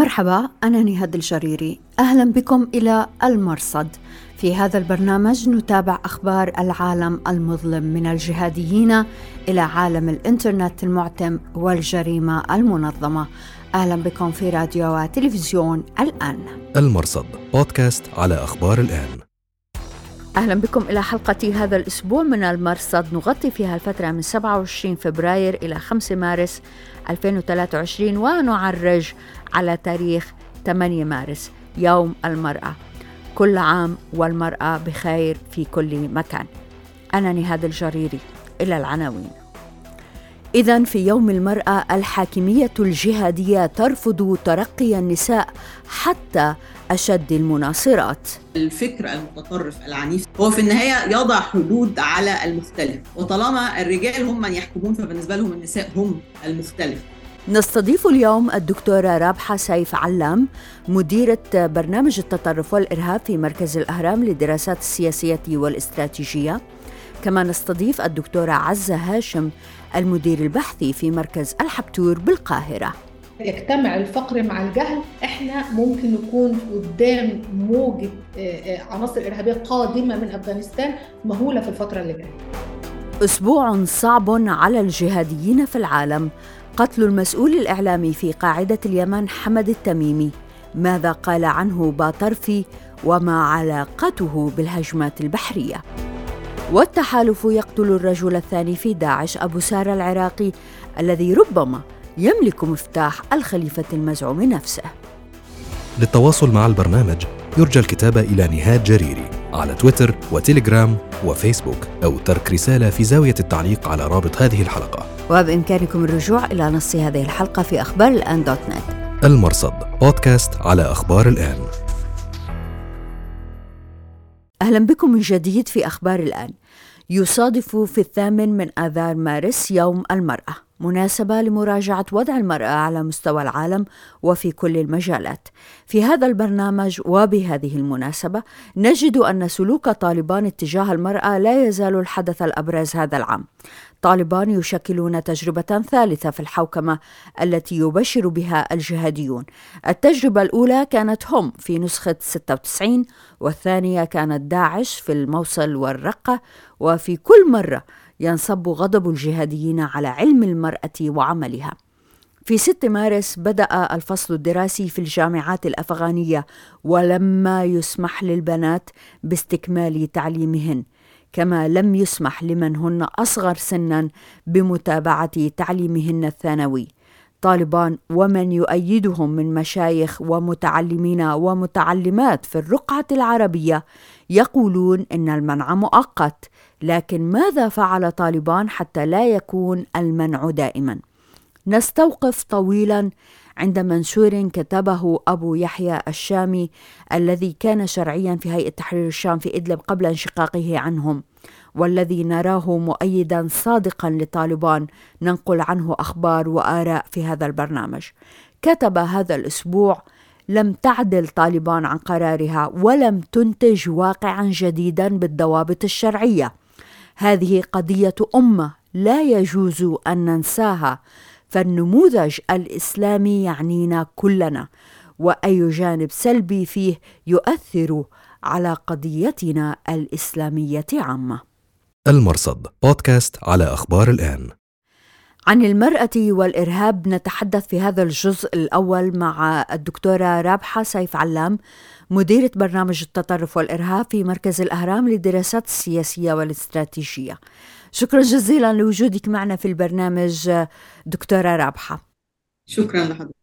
مرحبا، أنا نهاد الجريري. أهلا بكم إلى المرصد. في هذا البرنامج نتابع أخبار العالم المظلم من الجهاديين إلى عالم الإنترنت المعتم والجريمة المنظمة. أهلا بكم في راديو وتلفزيون الآن. المرصد بودكاست على أخبار الآن. أهلا بكم إلى حلقة هذا الأسبوع من المرصد، نغطي فيها الفترة من 27 فبراير إلى 5 مارس 2023 ونعرج على تاريخ 8 مارس يوم المرأة. كل عام والمرأة بخير في كل مكان. أنا نهاد الجريري. إلى العناوين. إذن في يوم المرأة الحاكمية الجهادية ترفض ترقي النساء حتى أشد المناصرات. الفكر المتطرف العنيف هو في النهاية يضع حدود على المختلف، وطالما الرجال هم من يحكمون فبالنسبة لهم النساء هم المختلف. نستضيف اليوم الدكتورة رابحة سيف علام، مديرة برنامج التطرف والإرهاب في مركز الأهرام للدراسات السياسية والاستراتيجية. كما نستضيف الدكتورة عزة هاشم، المدير البحثي في مركز الحبتور بالقاهرة. يجتمع الفقر مع الجهل، احنا ممكن نكون قدام موجة عناصر إرهابية قادمة من أفغانستان مهولة في الفترة اللي جاية. أسبوع صعب على الجهاديين في العالم. قتل المسؤول الإعلامي في قاعدة اليمن حمد التميمي، ماذا قال عنه باطرفي وما علاقته بالهجمات البحرية؟ والتحالف يقتل الرجل الثاني في داعش، أبو سارة العراقي، الذي ربما يملك مفتاح الخليفة المزعوم نفسه. للتواصل مع البرنامج يرجى الكتابة إلى نهاد جريري على تويتر وتيليجرام وفيسبوك، أو ترك رسالة في زاوية التعليق على رابط هذه الحلقة. وبإمكانكم الرجوع إلى نص هذه الحلقة في أخبار الآن .net. المرصد بودكاست على أخبار الآن. أهلا بكم من جديد في أخبار الآن. يصادف في 8 من آذار مارس يوم المرأة، مناسبة لمراجعة وضع المرأة على مستوى العالم وفي كل المجالات. في هذا البرنامج وبهذه المناسبة نجد أن سلوك طالبان اتجاه المرأة لا يزال الحدث الأبرز هذا العام. طالبان يشكلون تجربة ثالثة في الحوكمة التي يبشر بها الجهاديون. التجربة الأولى كانت هم في نسخة 96، والثانية كانت داعش في الموصل والرقة. وفي كل مرة ينصب غضب الجهاديين على علم المرأة وعملها. في 6 مارس بدأ الفصل الدراسي في الجامعات الأفغانية، ولما يسمح للبنات باستكمال تعليمهن، كما لم يسمح لمن هن أصغر سناً بمتابعة تعليمهن الثانوي. طالبان ومن يؤيدهم من مشايخ ومتعلمين ومتعلمات في الرقعة العربية يقولون إن المنع مؤقت، لكن ماذا فعل طالبان حتى لا يكون المنع دائما؟ نستوقف طويلا عند منشور كتبه أبو يحيى الشامي، الذي كان شرعيا في هيئة تحرير الشام في إدلب قبل انشقاقه عنهم، والذي نراه مؤيدا صادقا لطالبان ننقل عنه أخبار وآراء في هذا البرنامج. كتب هذا الأسبوع: لم تعدل طالبان عن قرارها ولم تنتج واقعا جديدا بالضوابط الشرعية. هذه قضية أمة لا يجوز أن ننساها، فالنموذج الإسلامي يعنينا كلنا، وأي جانب سلبي فيه يؤثر على قضيتنا الإسلامية عامة. المرصد بودكاست على أخبار الآن. عن المرأة والإرهاب نتحدث في هذا الجزء الأول مع الدكتورة رابحة سيف علام، مديرة برنامج التطرف والإرهاب في مركز الأهرام للدراسات السياسية والاستراتيجية. شكرا جزيلا لوجودك معنا في البرنامج دكتورة رابحة. شكرا لحضرتك.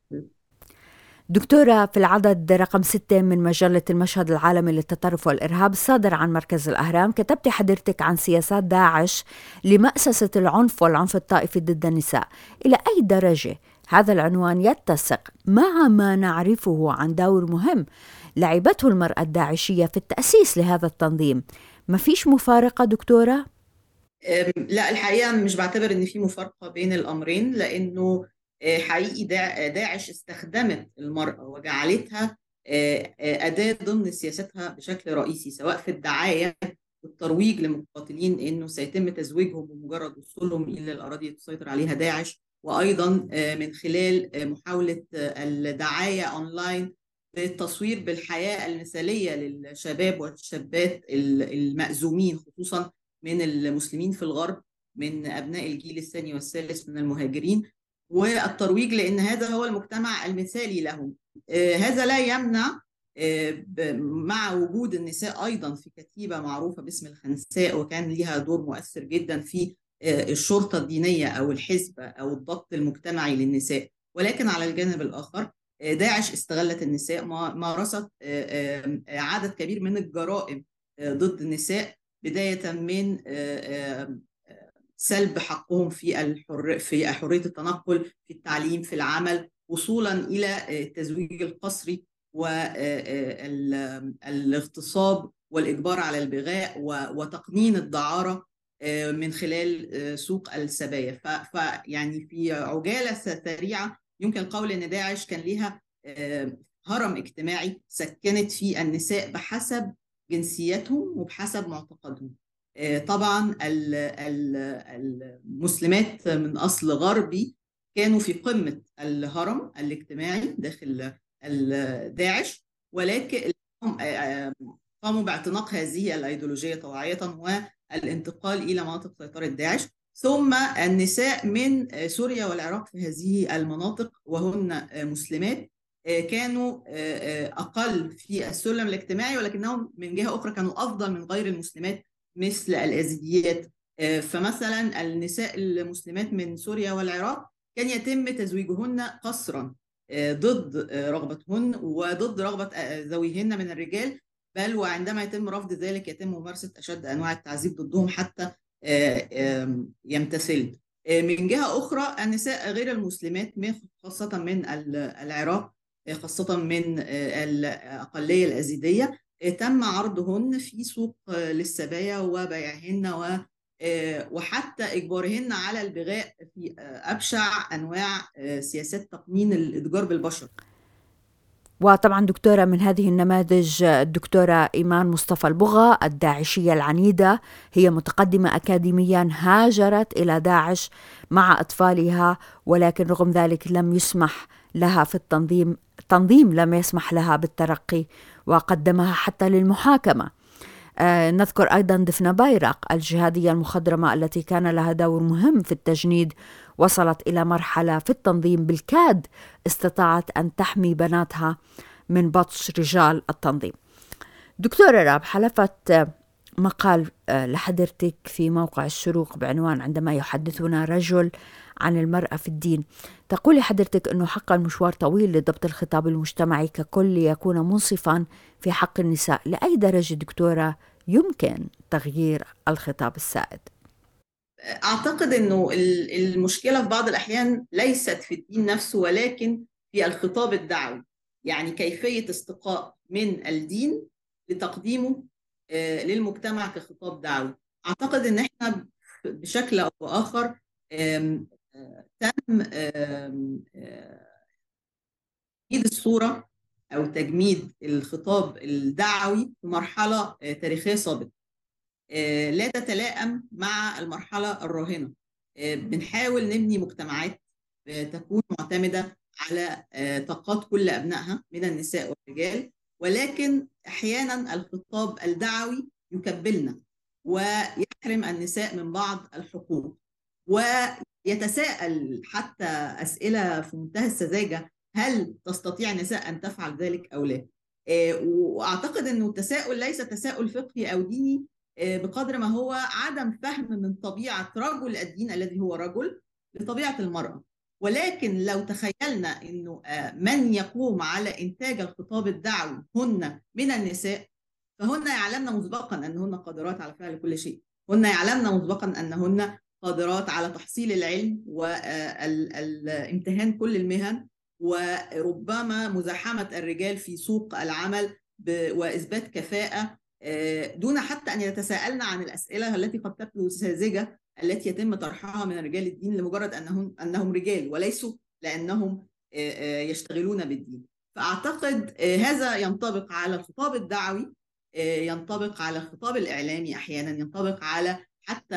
دكتورة، في العدد رقم 6 من مجلة المشهد العالمي للتطرف والإرهاب الصادر عن مركز الأهرام، كتبت حضرتك عن سياسات داعش لمأسسة العنف والعنف الطائفي ضد النساء. إلى أي درجة هذا العنوان يتسق مع ما نعرفه عن دور مهم لعبته المرأة الداعشية في التأسيس لهذا التنظيم؟ ما فيش مفارقة دكتورة؟ لا، الحقيقة مش بعتبر إن في مفارقة بين الأمرين، لأنه حقيقي داعش استخدمت المرأة وجعلتها أداة ضمن سياستها بشكل رئيسي، سواء في الدعاية والترويج لمقاتلين إنه سيتم تزويجهم بمجرد وصولهم إلى الأراضي اللي تسيطر عليها داعش، وأيضا من خلال محاولة الدعاية أونلاين بالتصوير بالحياة المثالية للشباب والشابات المأزومين، خصوصا من المسلمين في الغرب، من أبناء الجيل الثاني والثالث من المهاجرين، والترويج لأن هذا هو المجتمع المثالي لهم. هذا لا يمنع مع وجود النساء أيضا في كتيبة معروفة باسم الخنساء، وكان لها دور مؤثر جدا في الشرطة الدينية أو الحزب أو الضبط المجتمعي للنساء. ولكن على الجانب الآخر داعش استغلت النساء، مارست عدد كبير من الجرائم ضد النساء، بداية من سلب حقهم في حرية التنقل، في التعليم، في العمل، وصولا إلى التزويج القسري والاغتصاب والإجبار على البغاء وتقنين الدعارة من خلال سوق السبايا. فيعني في عجالة سريعة يمكن القول أن داعش كان لها هرم اجتماعي سكنت فيه النساء بحسب جنسيتهم وبحسب معتقدهم. طبعا المسلمات من أصل غربي كانوا في قمة الهرم الاجتماعي داخل داعش، ولكن قاموا باعتناق هذه الأيديولوجية طواعية والانتقال إلى مناطق سيطرة داعش. ثم النساء من سوريا والعراق في هذه المناطق وهن مسلمات كانوا أقل في السلم الاجتماعي، ولكنهم من جهة أخرى كانوا أفضل من غير المسلمات مثل الأزيديات. فمثلا النساء المسلمات من سوريا والعراق كان يتم تزويجهن قسرا ضد رغبتهن وضد رغبة ذويهن من الرجال، بل وعندما يتم رفض ذلك يتم ممارسة أشد أنواع التعذيب ضدهم حتى يمتثل. من جهة أخرى النساء غير المسلمات خاصة من العراق، خاصة من الأقلية الأزيدية، تم عرضهن في سوق للسبايا وبيعهن وحتى إجبارهن على البغاء في أبشع أنواع سياسات تقنين الإتجار بالبشر. وطبعا دكتورة من هذه النماذج الدكتورة إيمان مصطفى البغا الداعشية العنيدة، هي متقدمة أكاديميا هاجرت إلى داعش مع أطفالها، ولكن رغم ذلك لم يسمح لها في التنظيم لم يسمح لها بالترقي وقدمها حتى للمحاكمة. نذكر أيضا دفنة بايرق الجهادية المخضرمة التي كان لها دور مهم في التجنيد، وصلت إلى مرحلة في التنظيم بالكاد استطاعت أن تحمي بناتها من بطش رجال التنظيم. دكتورة راب، حلفت مقال لحضرتك في موقع الشروق بعنوان عندما يحدثنا رجل عن المرأة في الدين، تقولي حضرتك أنه حق المشوار طويل لضبط الخطاب المجتمعي ككل ليكون منصفا في حق النساء. لأي درجة دكتورة يمكن تغيير الخطاب السائد؟ أعتقد أنه المشكلة في بعض الأحيان ليست في الدين نفسه ولكن في الخطاب الدعوي، يعني كيفية استقاء من الدين لتقديمه للمجتمع كخطاب دعوي. أعتقد أن احنا بشكل أو بآخر تم تجميد الصورة أو تجميد الخطاب الدعوي في مرحلة تاريخية سابقة لا تتلائم مع المرحلة الراهنة. بنحاول نبني مجتمعات تكون معتمدة على طاقات كل أبنائها من النساء والرجال، ولكن أحيانا الخطاب الدعوي يكبلنا ويحرم النساء من بعض الحقوق، ويتساءل حتى أسئلة في منتهى السذاجة: هل تستطيع النساء أن تفعل ذلك أو لا؟ وأعتقد أنه التساؤل ليس تساؤل فقهي أو ديني بقدر ما هو عدم فهم من طبيعة رجل الدين الذي هو رجل لطبيعة المرأة. ولكن لو تخيلنا أنه من يقوم على إنتاج الخطاب الدعوي هن من النساء، فهن يعلمن مسبقا أنهن قادرات على فعل كل شيء، هن يعلمن مسبقا أنهن قادرات على تحصيل العلم والامتهان كل المهن، وربما مزاحمة الرجال في سوق العمل وإثبات كفاءة دون حتى أن يتساءلن عن الأسئلة التي قد تبدو ساذجة التي يتم طرحها من رجال الدين لمجرد أنهم رجال وليسوا لأنهم يشتغلون بالدين. فأعتقد هذا ينطبق على الخطاب الدعوي، ينطبق على الخطاب الإعلامي، أحيانا ينطبق على حتى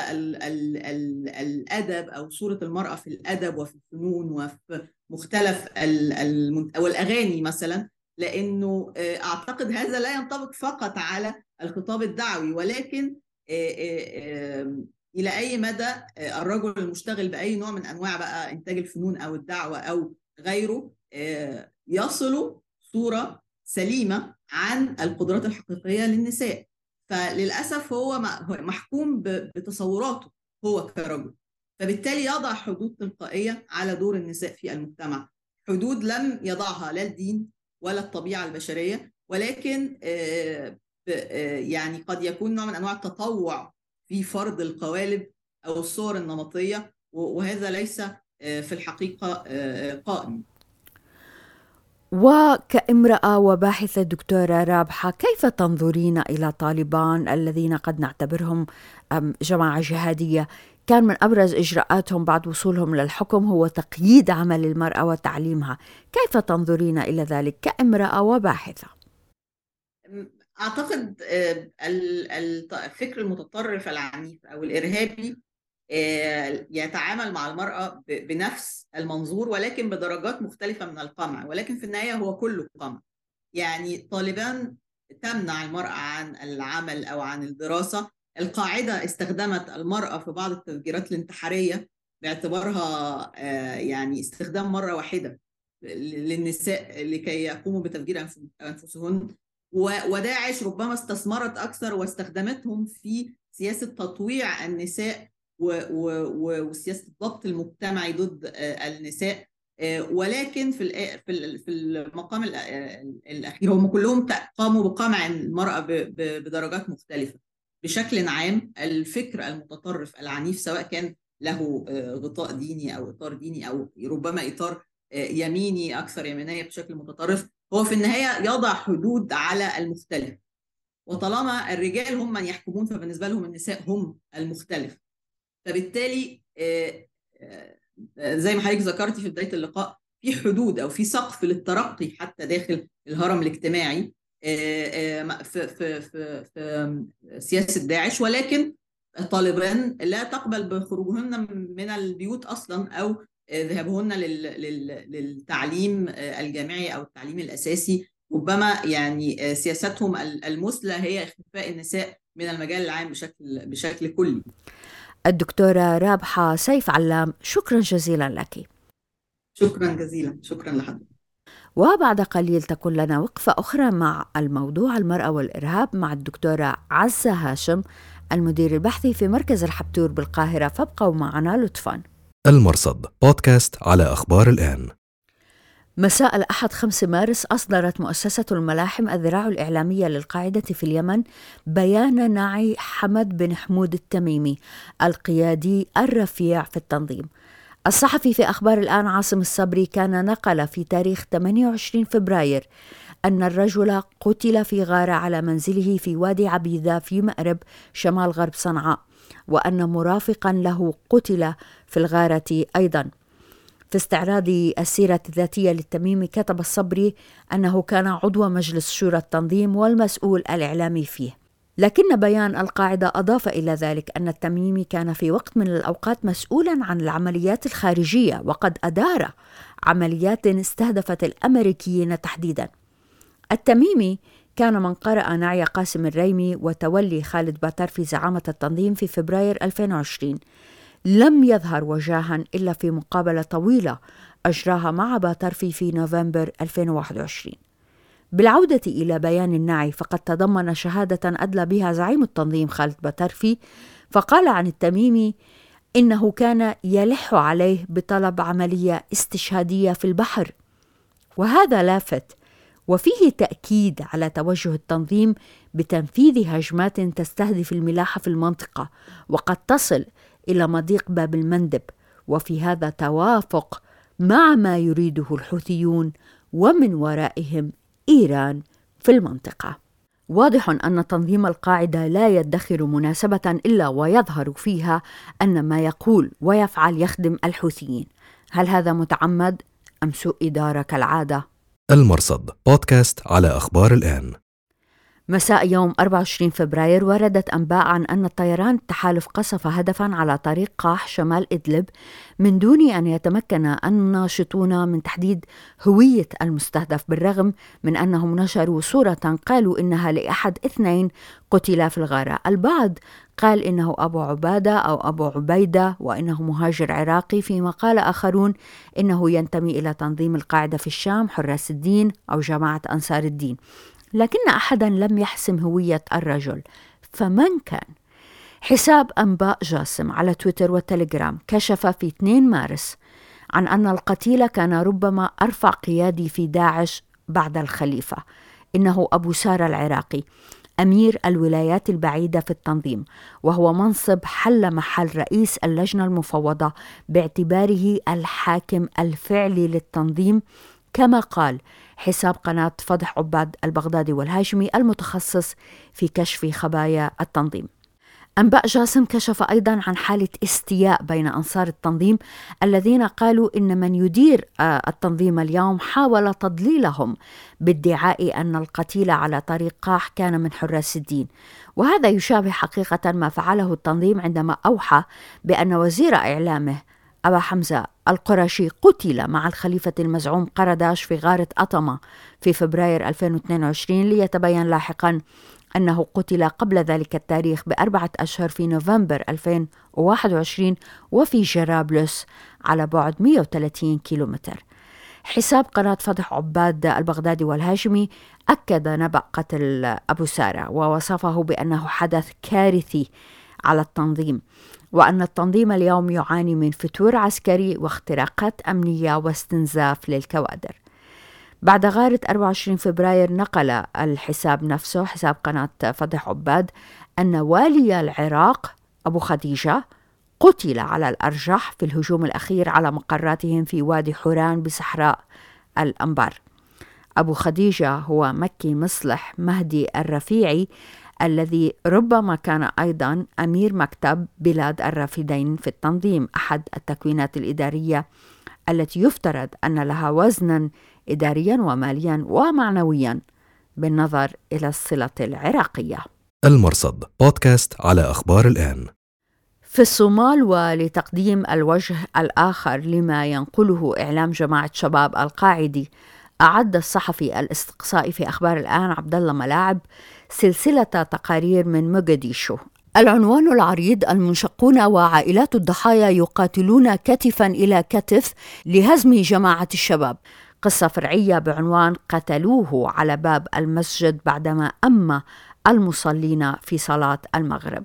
الأدب أو صورة المرأة في الأدب وفي الفنون وفي مختلف والأغاني مثلا، لأنه أعتقد هذا لا ينطبق فقط على الخطاب الدعوي، ولكن إلى أي مدى الرجل المشتغل بأي نوع من أنواع بقى إنتاج الفنون أو الدعوة أو غيره يصل صورة سليمة عن القدرات الحقيقية للنساء. فللأسف هو محكوم بتصوراته هو كرجل، فبالتالي يضع حدود تلقائية على دور النساء في المجتمع، حدود لم يضعها لا الدين ولا الطبيعة البشرية، ولكن يعني قد يكون نوع من أنواع التطوع في فرض القوالب أو الصور النمطية، وهذا ليس في الحقيقة قائم. وكامرأة وباحثة دكتورة رابحة، كيف تنظرين إلى طالبان الذين قد نعتبرهم جماعة جهادية كان من أبرز إجراءاتهم بعد وصولهم للحكم هو تقييد عمل المرأة وتعليمها؟ كيف تنظرين إلى ذلك كامرأة وباحثة؟ أعتقد الفكر المتطرف العنيف أو الإرهابي يتعامل مع المرأة بنفس المنظور، ولكن بدرجات مختلفة من القمع، ولكن في النهاية هو كله قمع. يعني طالبان تمنع المرأة عن العمل أو عن الدراسة. القاعدة استخدمت المرأة في بعض التفجيرات الانتحارية باعتبارها يعني استخدام مرة واحدة للنساء لكي يقوموا بتفجير أنفسهن، وداعش ربما استثمرت أكثر واستخدمتهم في سياسة تطويع النساء وسياسة الضبط المجتمعي ضد النساء. ولكن في المقام الأخير هم كلهم قاموا بقمع المرأة بدرجات مختلفة. بشكل عام الفكر المتطرف العنيف سواء كان له غطاء ديني أو إطار ديني أو ربما إطار يميني أكثر يمينية بشكل متطرف، هو في النهاية يضع حدود على المختلف، وطالما الرجال هم من يحكمون فبالنسبة لهم النساء هم المختلف. فبالتالي زي ما حضرتك ذكرتي في بداية اللقاء في حدود أو في سقف للترقي حتى داخل الهرم الاجتماعي في سياسة داعش، ولكن طالبان لا تقبل بخروجهن من البيوت أصلا أو ذهابهن للتعليم الجامعي أو التعليم الأساسي. ربما يعني سياستهم المثلى هي اختفاء النساء من المجال العام بشكل كلي. الدكتورة رابحة سيف علام، شكرا جزيلا لك. شكرا جزيلا، شكرا لحضرتك. وبعد قليل تكون لنا وقفة أخرى مع الموضوع المرأة والإرهاب مع الدكتورة عزة هاشم المدير البحثي في مركز الحبتور بالقاهرة، فابقوا معنا لطفا. المرصد بودكاست على أخبار الآن. مساء الأحد 5 مارس أصدرت مؤسسة الملاحم الذراع الإعلامية للقاعدة في اليمن بيان نعي حمد بن حمود التميمي القيادي الرفيع في التنظيم. الصحفي في أخبار الآن عاصم الصبري كان نقل في تاريخ 28 فبراير أن الرجل قتل في غارة على منزله في وادي عبيدة في مأرب شمال غرب صنعاء، وأن مرافقا له قتل في الغارة أيضا. في استعراض السيرة الذاتية للتميمي كتب الصبري أنه كان عضو مجلس شورى التنظيم والمسؤول الإعلامي فيه، لكن بيان القاعدة أضاف إلى ذلك أن التميمي كان في وقت من الأوقات مسؤولا عن العمليات الخارجية وقد أدار عمليات استهدفت الأمريكيين تحديدا. التميمي كان من قرأ نعي قاسم الريمي وتولي خالد باترفي زعامة التنظيم في فبراير 2020. لم يظهر وجاها إلا في مقابلة طويلة أجراها مع باترفي في نوفمبر 2021. بالعودة إلى بيان النعي فقد تضمن شهادة أدلى بها زعيم التنظيم خالد باترفي، فقال عن التميمي إنه كان يلح عليه بطلب عملية استشهادية في البحر، وهذا لافت وفيه تأكيد على توجه التنظيم بتنفيذ هجمات تستهدف الملاحة في المنطقة وقد تصل إلى مضيق باب المندب، وفي هذا توافق مع ما يريده الحوثيون ومن ورائهم إيران في المنطقة. واضح أن تنظيم القاعدة لا يدخر مناسبة إلا ويظهر فيها أن ما يقول ويفعل يخدم الحوثيين. هل هذا متعمد أم سوء إدارة كالعادة؟ المرصد بودكاست على أخبار الآن. مساء يوم 24 فبراير وردت أنباء عن أن الطيران التحالف قصف هدفاً على طريق قاح شمال إدلب من دون أن يتمكن الناشطون من تحديد هوية المستهدف، بالرغم من أنهم نشروا صورة قالوا إنها لأحد 2 قتل في الغارة. البعض قال إنه أبو عبادة أو أبو عبيدة وإنه مهاجر عراقي، فيما قال آخرون إنه ينتمي إلى تنظيم القاعدة في الشام، حراس الدين أو جماعة أنصار الدين. لكن أحدا لم يحسم هوية الرجل، فمن كان؟ حساب أنباء جاسم على تويتر والتليجرام كشف في 2 مارس عن أن القتيل كان ربما أرفع قيادي في داعش بعد الخليفة، إنه أبو سارة العراقي أمير الولايات البعيدة في التنظيم، وهو منصب حل محل رئيس اللجنة المفوضة باعتباره الحاكم الفعلي للتنظيم، كما قال حساب قناة فضح عباد البغدادي والهاشمي المتخصص في كشف خبايا التنظيم. أنباء جاسم كشف أيضا عن حالة استياء بين أنصار التنظيم الذين قالوا إن من يدير التنظيم اليوم حاول تضليلهم بادعاء أن القتيل على طريق قاح كان من حراس الدين، وهذا يشابه حقيقة ما فعله التنظيم عندما أوحى بأن وزير إعلامه أبا حمزة القرشي قتل مع الخليفة المزعوم قرداش في غارة أطمة في فبراير 2022، ليتبين لاحقا أنه قتل قبل ذلك التاريخ ب4 أشهر في نوفمبر 2021 وفي جرابلس على بعد 130 كيلومتر. حساب قناة فضح عباد البغدادي والهاشمي أكد نبأ قتل أبو سارة ووصفه بأنه حدث كارثي على التنظيم، وأن التنظيم اليوم يعاني من فتور عسكري واختراقات أمنية واستنزاف للكوادر. بعد غارة 24 فبراير نقل الحساب نفسه، حساب قناة فضح عباد، أن والي العراق أبو خديجة قتل على الأرجح في الهجوم الأخير على مقراتهم في وادي حوران بصحراء الأنبار. أبو خديجة هو مكي مصلح مهدي الرفيعي الذي ربما كان أيضا أمير مكتب بلاد الرافدين في التنظيم، أحد التكوينات الإدارية التي يفترض أن لها وزنا إداريا وماليا ومعنويا بالنظر إلى الصلة العراقية. المرصد بودكاست على أخبار الآن. في الصومال، ولتقديم الوجه الآخر لما ينقله إعلام جماعة شباب القاعدي، أعد الصحفي الاستقصائي في أخبار الآن عبدالله ملاعب سلسلة تقارير من موغاديشو. العنوان العريض: المنشقون وعائلات الضحايا يقاتلون كتفا إلى كتف لهزم جماعة الشباب. قصة فرعية بعنوان: قتلوه على باب المسجد بعدما أمّ المصلين في صلاة المغرب.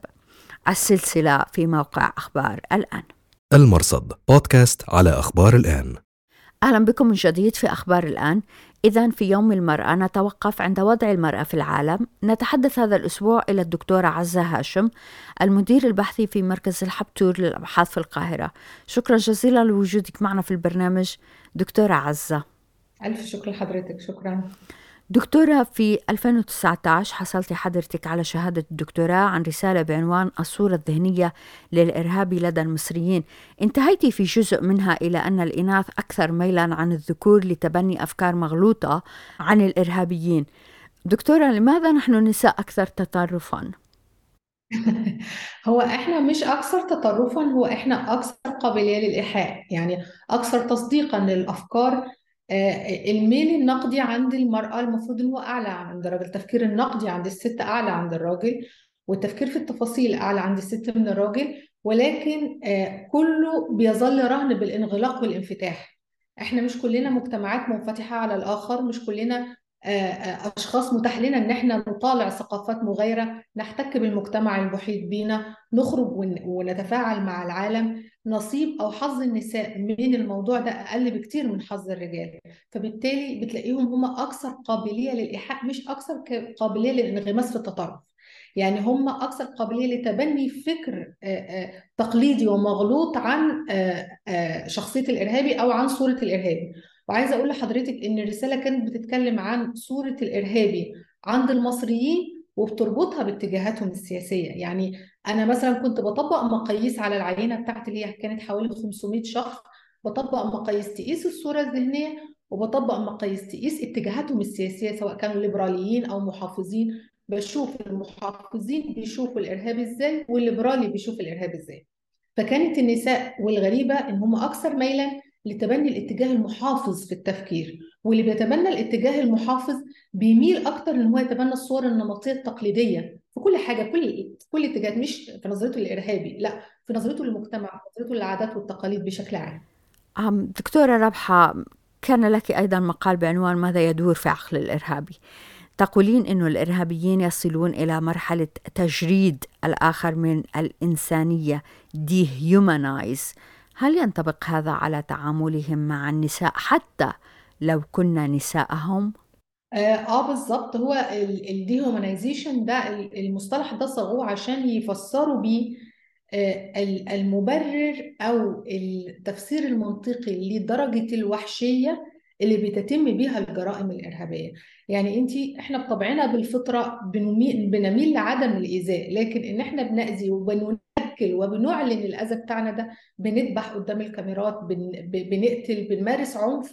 السلسلة في موقع أخبار الآن. المرصد بودكاست على أخبار الآن. أهلا بكم من جديد في أخبار الآن. إذن في يوم المرأة نتوقف عند وضع المرأة في العالم. نتحدث هذا الأسبوع إلى الدكتورة عزة هاشم، المدير البحثي في مركز الحبتور للأبحاث في القاهرة. شكرا جزيلا لوجودك معنا في البرنامج دكتورة عزة. ألف شكر لحضرتك. شكرا دكتورة، في 2019 حصلت حضرتك على شهادة الدكتوراه عن رسالة بعنوان الصورة الذهنية للإرهابي لدى المصريين. انتهيتي في جزء منها إلى أن الإناث أكثر ميلا عن الذكور لتبني أفكار مغلوطة عن الإرهابيين. دكتورة، لماذا نحن النساء أكثر تطرفا؟ هو احنا مش اكثر تطرفا، هو احنا اكثر قابلية للإيحاء، يعني اكثر تصديقا للافكار. الميل النقدي عند المرأة المفروض انه اعلى عند الراجل، التفكير النقدي عند الست اعلى عند الراجل، والتفكير في التفاصيل اعلى عند الست من الراجل، ولكن كله بيظل رهن بالانغلاق والانفتاح. احنا مش كلنا مجتمعات منفتحة على الآخر، مش كلنا أشخاص متاح لنا إن احنا نطالع ثقافات مغايرة، نحتك بالمجتمع المحيط بينا، نخرج ونتفاعل مع العالم. نصيب أو حظ النساء من الموضوع ده أقل بكتير من حظ الرجال، فبالتالي بتلاقيهم هم أكثر قابلية للإيحاء، مش أكثر قابلية للانغماس في التطرف. يعني هم أكثر قابلية لتبني فكر تقليدي ومغلوط عن شخصية الإرهابي أو عن صورة الإرهابي. وعايزة أقول لحضرتك إن الرسالة كانت بتتكلم عن صورة الإرهابي عند المصريين وبتربطها باتجاهاتهم السياسية. يعني أنا مثلا كنت بطبق مقاييس على العينة بتاعتي اللي هي كانت حوالي 500 شخص، بطبق مقاييس تقيس الصورة الذهنية، وبطبق مقاييس تقيس اتجاهاتهم السياسية سواء كانوا ليبراليين أو محافظين بشوف المحافظين بيشوفوا الإرهاب إزاي والليبرالي بيشوف الإرهاب إزاي. فكانت النساء، والغريبة إن هم أكثر ميلا لتبني الاتجاه المحافظ في التفكير، واللي بيتبنى الاتجاه المحافظ بيميل أكتر إن هو يتبنى الصور النمطية التقليدية في كل حاجة، كل اتجاه، مش في نظرته للإرهابي، لا، في نظرته للمجتمع، في نظرته للعادات والتقاليد بشكل عام. دكتورة ربحة، كان لك أيضا مقال بعنوان ماذا يدور في عقل الإرهابي. تقولين أن الإرهابيين يصلون إلى مرحلة تجريد الآخر من الإنسانية dehumanize. هل ينطبق هذا على تعاملهم مع النساء حتى لو كنا نساءهم؟ بالظبط. هو الديهومانيزيشن ده، المصطلح ده صاغوه عشان يفسروا بيه المبرر او التفسير المنطقي لدرجة الوحشية اللي بتتم بيها الجرائم الإرهابية. يعني احنا بطبعنا بالفطرة بنميل لعدم الإيذاء، لكن ان احنا بنأذي وبننكل وبنعلن الأذى بتاعنا ده، بنذبح قدام الكاميرات، بنقتل، بنمارس عنف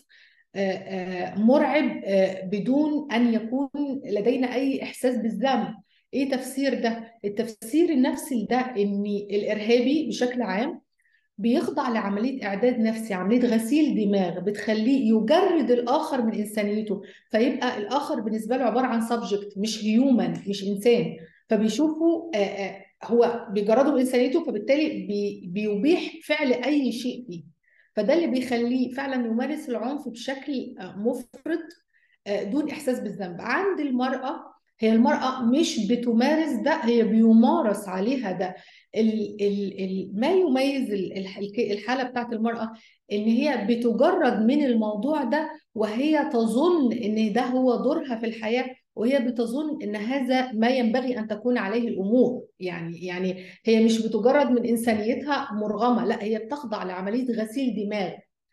مرعب بدون أن يكون لدينا أي إحساس بالذنب. إيه تفسير ده؟ التفسير النفسي ده إن الإرهابي بشكل عام بيخضع لعملية إعداد نفسي، عملية غسيل دماغ بتخليه يجرد الآخر من إنسانيته، فيبقى الآخر بالنسبة له عبارة عن سبجكت، مش هيومن، مش إنسان. فبيشوفوا هو بيجرده من إنسانيته، فبالتالي بيبيح فعل أي شيء فيه. فده اللي بيخليه فعلا يمارس العنف بشكل مفرط دون إحساس بالذنب. عند المرأة، هي المرأة مش بتمارس ده، هي بيمارس عليها ده. ما يميز الحالة بتاعت المرأة إن هي بتجرد من الموضوع ده، وهي تظن إن ده هو دورها في الحياة، وهي بتظن إن هذا ما ينبغي أن تكون عليه الأمور. يعني هي مش بتجرد من إنسانيتها مرغمة، لا، هي بتخضع لعملية غسيل دماغ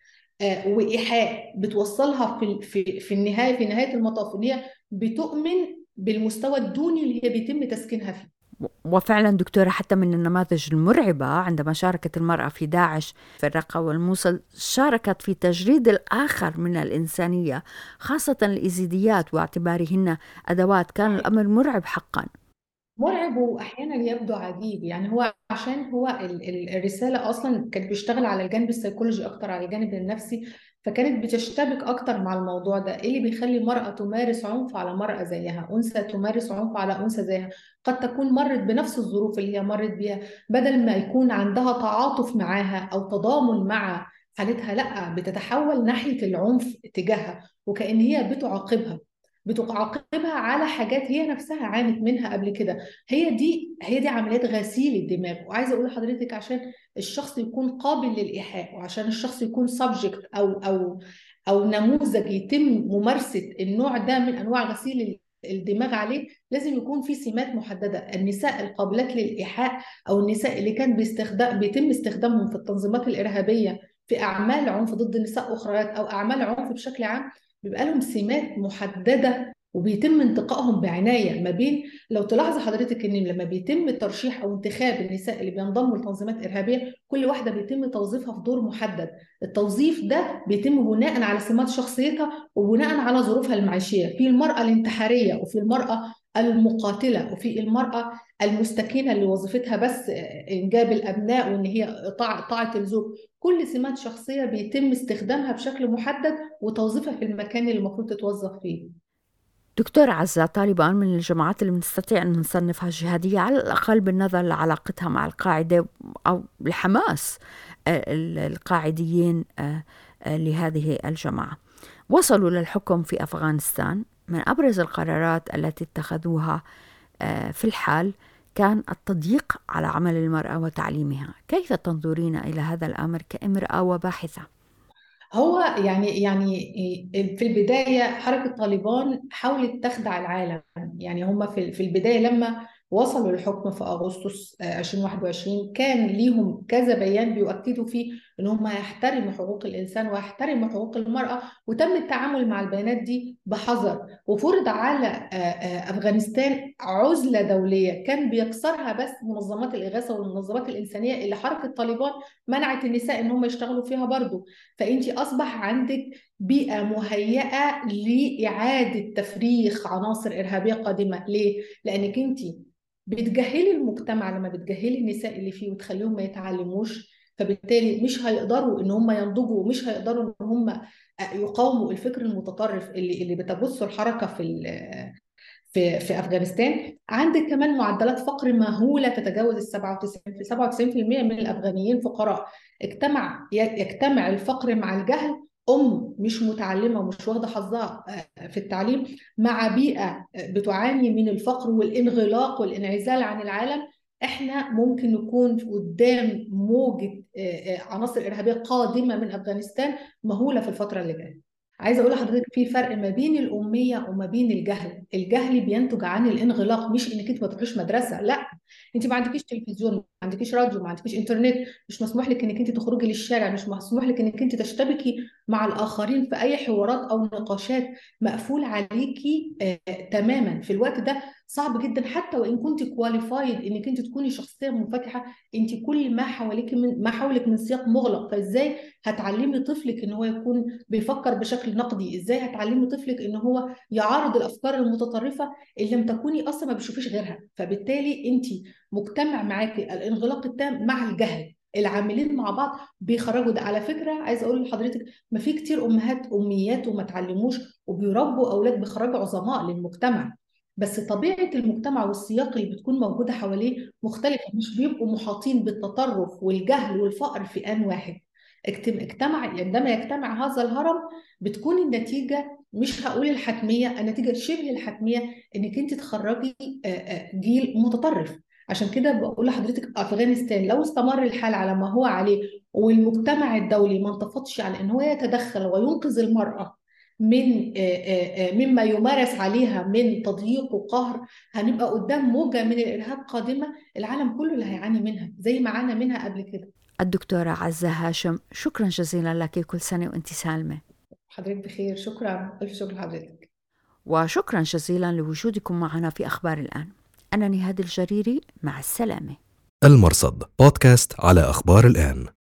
وإيحاء بتوصلها في النهاية، في نهاية المطاف، إن هي بتؤمن بالمستوى الدوني اللي هي بيتم تسكينها فيه. وفعلا دكتورة، حتى من النماذج المرعبة عندما شاركت المرأة في داعش في الرقة والموصل، شاركت في تجريد الآخر من الإنسانية، خاصة الإيزيديات واعتبارهن أدوات. كان الأمر مرعب حقا. مرعب واحيانا يبدو عجيب. يعني هو عشان هو الرساله اصلا كانت بيشتغل على الجانب السيكولوجي اكتر، على الجانب النفسي، فكانت بتشتبك اكتر مع الموضوع ده. ايه اللي بيخلي مرأة تمارس عنف على مرأة زيها، انثى تمارس عنف على انثى زيها، قد تكون مرت بنفس الظروف اللي هي مرت بيها، بدل ما يكون عندها تعاطف معاها او تضامن مع حالتها، لا، بتتحول ناحيه العنف تجاهها، وكأن هي بتعاقبها على حاجات هي نفسها عانت منها قبل كده. هي دي عمليات غسيل الدماغ. وعايزه اقول لحضرتك، عشان الشخص يكون قابل للايحاء، وعشان الشخص يكون سبجكت او نموذج يتم ممارسه النوع ده من انواع غسيل الدماغ عليه، لازم يكون في سمات محدده. النساء القابلات للايحاء، او النساء اللي كان بيتم استخدامهم في التنظيمات الارهابيه في اعمال عنف ضد نساء اخريات او اعمال عنف بشكل عام، بيبقى لهم سمات محددة وبيتم انتقائهم بعناية. ما بين، لو تلاحظ حضرتك ان لما بيتم ترشيح او انتخاب النساء اللي بينضموا لتنظيمات إرهابية، كل واحدة بيتم توظيفها في دور محدد. التوظيف ده بيتم بناء على سمات شخصيتها وبناء على ظروفها المعيشية. في المرأة الانتحارية، وفي المرأة المقاتلة، وفي المرأة المستكينة اللي وظيفتها بس إنجاب الأبناء، وإن هي طاعة الزوج. كل سمات شخصية بيتم استخدامها بشكل محدد وتوظيفها في المكان اللي المفروض تتوظف فيه. دكتور عزة، طالبان من الجماعات اللي بنستطيع أن نصنفها جهادية، على الأقل بالنظر لعلاقتها مع القاعدة أو الحماس، القاعديين لهذه الجماعة، وصلوا للحكم في أفغانستان. من أبرز القرارات التي اتخذوها في الحال كان التضييق على عمل المرأة وتعليمها. كيف تنظرين إلى هذا الأمر كامرأة وباحثة؟ هو في البداية حركة طالبان حاولت تخدع العالم. يعني هم في البداية لما وصلوا للحكم في أغسطس 2021، كان ليهم كذا بيان بيؤكدوا فيه إن هم يحترموا حقوق الإنسان ويحترموا حقوق المرأة، وتم التعامل مع البيانات دي بحذر. وفرض على أفغانستان عزلة دولية كان بيكسرها بس منظمات الإغاثة والمنظمات الإنسانية اللي حركة طالبان منعت النساء إن هم يشتغلوا فيها برضو. فانت اصبح عندك بيئة مهيئة لإعادة تفريغ عناصر إرهابية قادمة. ليه؟ لأنك أنت بتجهلي المجتمع لما بتجهلي النساء اللي فيه وتخليهم ما يتعلموش، فبالتالي مش هيقدروا ان هم ينضجوا، ومش هيقدروا ان هم يقاوموا الفكر المتطرف اللي بتبث الحركة في افغانستان. عندك كمان معدلات فقر مهوله تتجاوز ال 97% من الافغانيين فقراء. يجتمع الفقر مع الجهل، مش متعلمه ومش واخده حظها في التعليم، مع بيئه بتعاني من الفقر والانغلاق والانعزال عن العالم. احنا ممكن نكون قدام موجه عناصر ارهابيه قادمه من افغانستان مهوله في الفتره اللي جايه. عايزه اقول لحضرتك في فرق ما بين الاميه وما بين الجهل. الجهل بينتج عن الانغلاق، مش انك انت ما تروحيش مدرسه، لا، انت ما عندكيش تلفزيون، ما عندكيش راديو، ما عندكيش انترنت، مش مسموح لك انك انت تخرجي للشارع، مش مسموح لك انك انت تشتبكي مع الاخرين في اي حوارات او نقاشات، مقفول عليكي تماما. في الوقت ده صعب جدا حتى وان كنت كواليفايد انك انت تكوني شخصيه منفتحه، انت كل ما حواليك ما حولك من سياق مغلق. فازاي هتعلمي طفلك ان هو يكون بيفكر بشكل نقدي؟ ازاي هتعلمي طفلك ان هو يعارض الافكار المتطرفه اللي لم تكوني اصلا ما بتشوفيش غيرها؟ فبالتالي انت مجتمع معاكي الانغلاق التام مع الجهل، العاملين مع بعض بيخرجوا ده. على فكره عايزه اقول لحضرتك ما في كتير امهات اميات وما تعلموش وبيربوا اولاد بيخرجوا عظماء للمجتمع، بس طبيعه المجتمع والسياق اللي بتكون موجوده حواليه مختلفه، مش بيبقوا محاطين بالتطرف والجهل والفقر في آن واحد. عندما يجتمع هذا الهرم بتكون النتيجة، مش هقول الحتمية، النتيجة شبه الحتمية انك انت تخرجي جيل متطرف. عشان كده بقول لحضرتك افغانستان لو استمر الحال على ما هو عليه والمجتمع الدولي ما انتفضش على ان هو يتدخل وينقذ المرأة من مما يمارس عليها من تضييق وقهر، هنبقى قدام موجة من الإرهاب قادمة العالم كله اللي هيعاني منها زي ما عانى منها قبل كده. الدكتورة عزة هاشم، شكرا جزيلا لك، كل سنة وانت سالمة. حضرتك بخير، شكرا، ألف شكر لحضرتك. وشكرا جزيلا لوجودكم معنا في أخبار الآن. أنا نهاد الجريري، مع السلامة. المرصد بودكاست على أخبار الآن.